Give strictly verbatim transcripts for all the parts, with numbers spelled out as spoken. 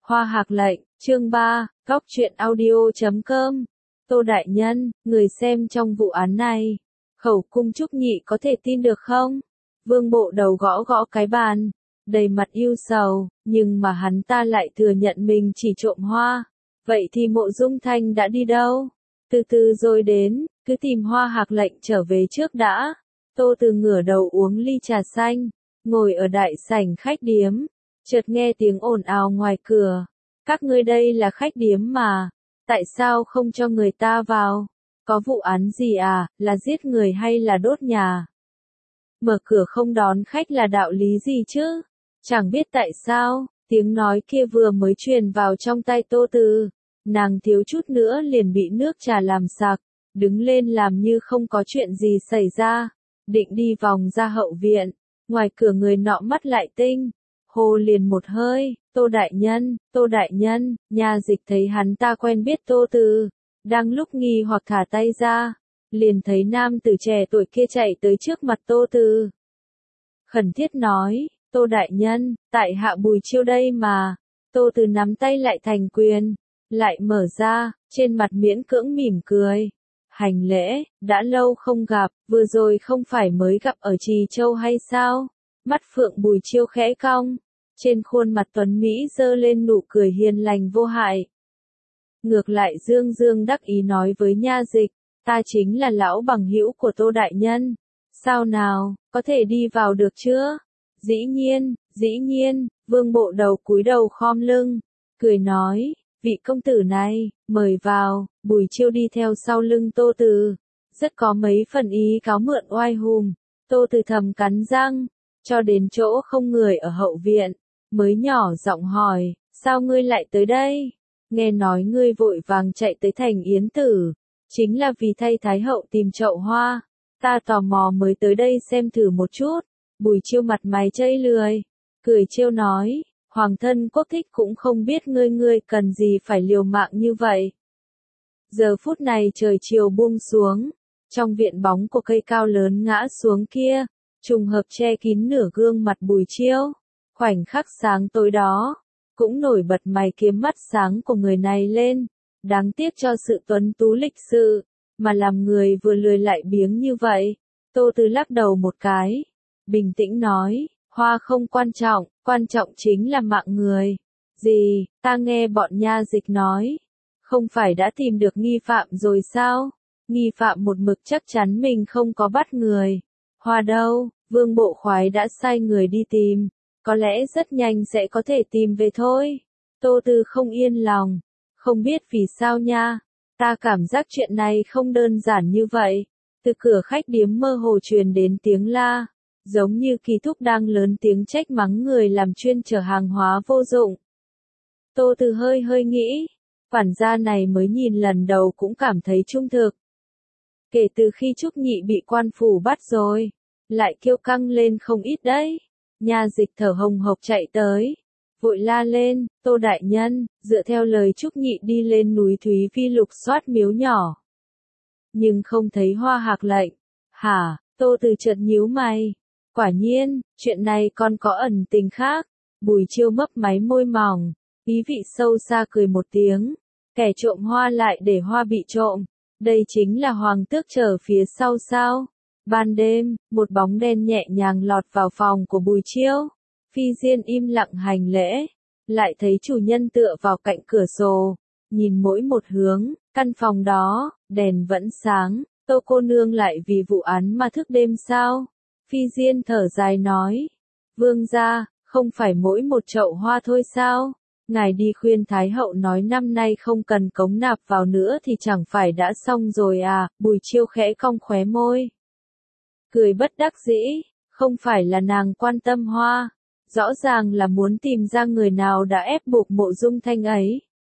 Hoa Hạc Lệnh, chương ba, Góc truyện audio chấm com. Tô Đại Nhân, người xem trong vụ án này. Khẩu cung Trúc Nhị có thể tin được không? Vương Bộ Đầu gõ gõ cái bàn, đầy mặt ưu sầu, nhưng mà hắn ta lại thừa nhận mình chỉ trộm hoa. Vậy thì Mộ Dung Thanh đã đi đâu? Từ từ rồi đến, cứ tìm Hoa Hạc Lệnh trở về trước đã. Tô Từ ngửa đầu uống ly trà xanh, ngồi ở đại sảnh khách điếm, chợt nghe tiếng ồn ào ngoài cửa. Các ngươi đây là khách điếm mà, tại sao không cho người ta vào? Có vụ án gì à, là giết người hay là đốt nhà? Mở cửa không đón khách là đạo lý gì chứ? Chẳng biết tại sao, tiếng nói kia vừa mới truyền vào trong tay Tô Từ, nàng thiếu chút nữa liền bị nước trà làm sặc, đứng lên làm như không có chuyện gì xảy ra, định đi vòng ra hậu viện, ngoài cửa người nọ mắt lại tinh, hô liền một hơi, Tô Đại Nhân, Tô Đại Nhân. Nha dịch thấy hắn ta quen biết Tô Từ, đang lúc nghi hoặc thả tay ra, liền thấy nam tử trẻ tuổi kia chạy tới trước mặt Tô Từ. Khẩn thiết nói, Tô Đại Nhân, tại hạ Bùi Chiêu đây mà. Tô Từ nắm tay lại thành quyền, lại mở ra, trên mặt miễn cưỡng mỉm cười. Hành lễ, đã lâu không gặp, vừa rồi không phải mới gặp ở Trì Châu hay sao? Mắt phượng Bùi Chiêu khẽ cong, trên khuôn mặt tuấn Mỹ dơ lên nụ cười hiền lành vô hại. Ngược lại dương dương đắc ý nói với nha dịch, ta chính là lão bằng hữu của Tô Đại Nhân. Sao nào, có thể đi vào được chưa? Dĩ nhiên, dĩ nhiên. Vương Bộ Đầu cúi đầu khom lưng, cười nói, vị công tử này, mời vào. Bùi Chiêu đi theo sau lưng Tô Từ, rất có mấy phần ý cáo mượn oai hùng. Tô Từ thầm cắn răng, cho đến chỗ không người ở hậu viện, mới nhỏ giọng hỏi, sao ngươi lại tới đây? Nghe nói ngươi vội vàng chạy tới thành Yến Tử, chính là vì thay Thái Hậu tìm chậu hoa, ta tò mò mới tới đây xem thử một chút. Bùi Chiêu mặt mày chây lười, cười trêu nói, hoàng thân quốc thích cũng không biết ngươi ngươi cần gì phải liều mạng như vậy. Giờ phút này trời chiều buông xuống, trong viện bóng của cây cao lớn ngã xuống kia, trùng hợp che kín nửa gương mặt Bùi Chiêu. Khoảnh khắc sáng tối đó, cũng nổi bật mày kiếm mắt sáng của người này lên. Đáng tiếc cho sự tuấn tú lịch sự, mà làm người vừa lười lại biếng như vậy. Tô Từ lắc đầu một cái, bình tĩnh nói, hoa không quan trọng, quan trọng chính là mạng người. Gì, ta nghe bọn nha dịch nói, không phải đã tìm được nghi phạm rồi sao? Nghi phạm một mực chắc chắn mình không có bắt người. Hoa đâu? Vương Bộ Khoái đã sai người đi tìm, có lẽ rất nhanh sẽ có thể tìm về thôi. Tô Từ không yên lòng, không biết vì sao nha, ta cảm giác chuyện này không đơn giản như vậy. Từ cửa khách điếm mơ hồ truyền đến tiếng la, giống như Kỳ Thúc đang lớn tiếng trách mắng người làm chuyên chở hàng hóa vô dụng. Tô Từ hơi hơi nghĩ, quản gia này mới nhìn lần đầu cũng cảm thấy trung thực. Kể từ khi Trúc Nhị bị quan phủ bắt rồi, lại kiêu căng lên không ít đấy. Nha dịch thở hồng hộc chạy tới, vội la lên, Tô Đại Nhân, dựa theo lời Trúc Nhị đi lên núi Thúy Vi lục soát miếu nhỏ. Nhưng không thấy Hoa Hạc Lệnh. Hả? Tô Từ chợt nhíu mày. Quả nhiên, chuyện này còn có ẩn tình khác. Bùi Chiêu mấp máy môi mỏng, ý vị sâu xa cười một tiếng. Kẻ trộm hoa lại để hoa bị trộm. Đây chính là hoàng tước chờ phía sau sao? Ban đêm, một bóng đen nhẹ nhàng lọt vào phòng của Bùi Chiêu. Phi Diên im lặng hành lễ, lại thấy chủ nhân tựa vào cạnh cửa sổ, nhìn mỗi một hướng, căn phòng đó, đèn vẫn sáng. Tô cô nương lại vì vụ án mà thức đêm sao? Phi Diên thở dài nói, vương gia, không phải mỗi một chậu hoa thôi sao? Ngài đi khuyên Thái Hậu nói năm nay không cần cống nạp vào nữa thì chẳng phải đã xong rồi à? Bùi Chiêu khẽ cong khóe môi, cười bất đắc dĩ, không phải là nàng quan tâm hoa, rõ ràng là muốn tìm ra người nào đã ép buộc Mộ Dung Thanh ấy.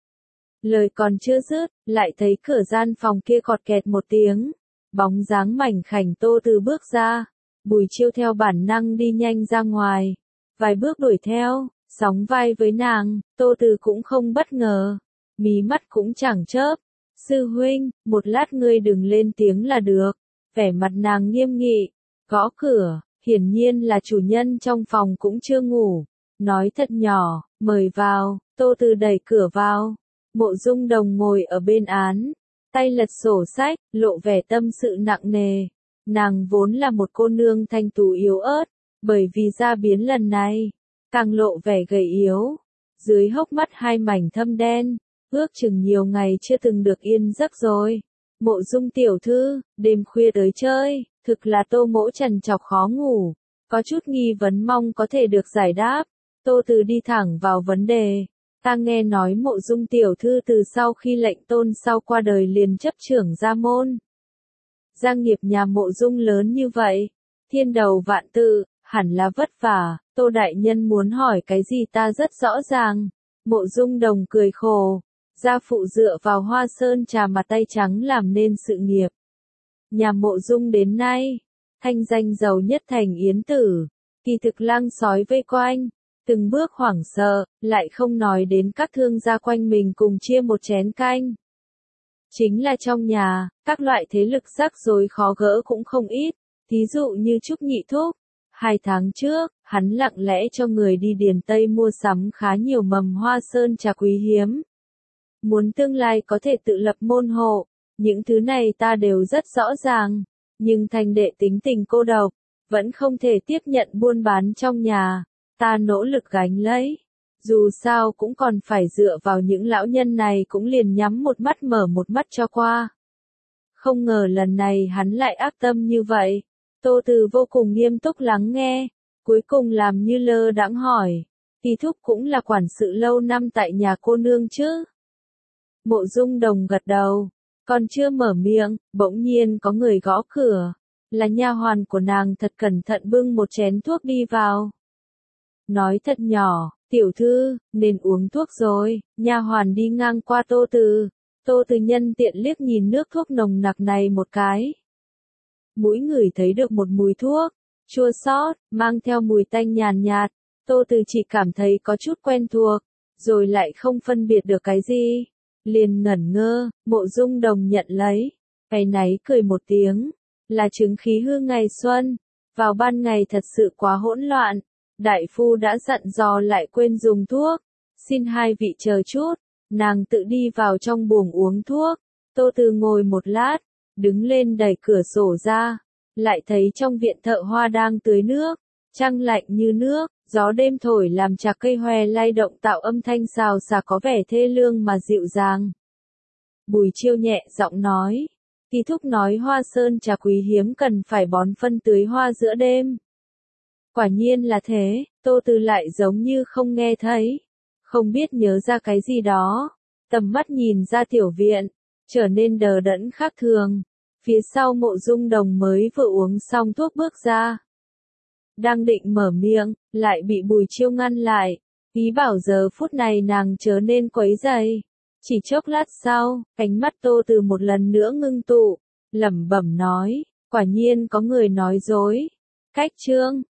Lời còn chưa dứt, lại thấy cửa gian phòng kia cọt kẹt một tiếng, bóng dáng mảnh khảnh Tô Từ bước ra. Bùi Chiêu theo bản năng đi nhanh ra ngoài, vài bước đuổi theo, sóng vai với nàng. Tô Từ cũng không bất ngờ, mí mắt cũng chẳng chớp. Sư huynh, một lát ngươi đừng lên tiếng là được. Vẻ mặt nàng nghiêm nghị, gõ cửa, hiển nhiên là chủ nhân trong phòng cũng chưa ngủ, nói thật nhỏ, mời vào. Tô Từ đẩy cửa vào. Mộ Dung Đồng ngồi ở bên án, tay lật sổ sách, lộ vẻ tâm sự nặng nề. Nàng vốn là một cô nương thanh tú yếu ớt, bởi vì gia biến lần này, càng lộ vẻ gầy yếu. Dưới hốc mắt hai mảnh thâm đen, ước chừng nhiều ngày chưa từng được yên giấc rồi. Mộ Dung tiểu thư, đêm khuya tới chơi, thực là Tô Mỗ trằn trọc khó ngủ, có chút nghi vấn mong có thể được giải đáp. Tô Từ đi thẳng vào vấn đề. Ta nghe nói Mộ Dung tiểu thư từ sau khi lệnh tôn sau qua đời liền chấp trưởng gia môn. Gia nghiệp nhà Mộ Dung lớn như vậy, thiên đầu vạn tự, hẳn là vất vả. Tô đại nhân muốn hỏi cái gì ta rất rõ ràng. Mộ Dung Đồng cười khổ. Gia phụ dựa vào Hoa Sơn trà mà tay trắng làm nên sự nghiệp. Nhà Mộ Dung đến nay, thanh danh giàu nhất thành Yến Tử, kỳ thực lang sói vây quanh, từng bước hoảng sợ, lại không nói đến các thương gia quanh mình cùng chia một chén canh. Chính là trong nhà, các loại thế lực rắc rối khó gỡ cũng không ít, thí dụ như Trúc Nhị Thúc. Hai tháng trước, hắn lặng lẽ cho người đi Điền Tây mua sắm khá nhiều mầm Hoa Sơn trà quý hiếm. Muốn tương lai có thể tự lập môn hộ, những thứ này ta đều rất rõ ràng, nhưng thành đệ tính tình cô độc, vẫn không thể tiếp nhận buôn bán trong nhà, ta nỗ lực gánh lấy. Dù sao cũng còn phải dựa vào những lão nhân này cũng liền nhắm một mắt mở một mắt cho qua. Không ngờ lần này hắn lại ác tâm như vậy. Tô Từ vô cùng nghiêm túc lắng nghe, cuối cùng làm như lơ đãng hỏi, Kỳ Thúc cũng là quản sự lâu năm tại nhà cô nương chứ? Mộ Dung Đồng gật đầu, còn chưa mở miệng, bỗng nhiên có người gõ cửa, là nha hoàn của nàng thật cẩn thận bưng một chén thuốc đi vào. Nói thật nhỏ, tiểu thư, nên uống thuốc rồi. Nha hoàn đi ngang qua Tô Từ, Tô Từ nhân tiện liếc nhìn nước thuốc nồng nặc này một cái. Mũi ngửi thấy được một mùi thuốc, chua xót, mang theo mùi tanh nhàn nhạt, Tô Từ chỉ cảm thấy có chút quen thuộc, rồi lại không phân biệt được cái gì. Liền ngẩn ngơ, Mộ Dung Đồng nhận lấy, áy náy cười một tiếng, là chứng khí hư ngày xuân, vào ban ngày thật sự quá hỗn loạn, đại phu đã dặn dò lại quên dùng thuốc, xin hai vị chờ chút, nàng tự đi vào trong buồng uống thuốc. Tô Từ ngồi một lát, đứng lên đẩy cửa sổ ra, lại thấy trong viện thợ hoa đang tưới nước, trăng lạnh như nước, gió đêm thổi làm chạc cây hoè lay động tạo âm thanh xào xạc có vẻ thê lương mà dịu dàng. Bùi Chiêu nhẹ giọng nói, Kỳ Thúc nói Hoa Sơn trà quý hiếm cần phải bón phân tưới hoa giữa đêm. Quả nhiên là thế, Tô Từ lại giống như không nghe thấy, không biết nhớ ra cái gì đó, tầm mắt nhìn ra tiểu viện, trở nên đờ đẫn khác thường. Phía sau Mộ Dung Đồng mới vừa uống xong thuốc bước ra. Đang định mở miệng, lại bị Bùi Chiêu ngăn lại, ý bảo giờ phút này nàng chớ nên quấy rầy. Chỉ chốc lát sau, ánh mắt Tô Từ một lần nữa ngưng tụ, lẩm bẩm nói, quả nhiên có người nói dối. Cách chương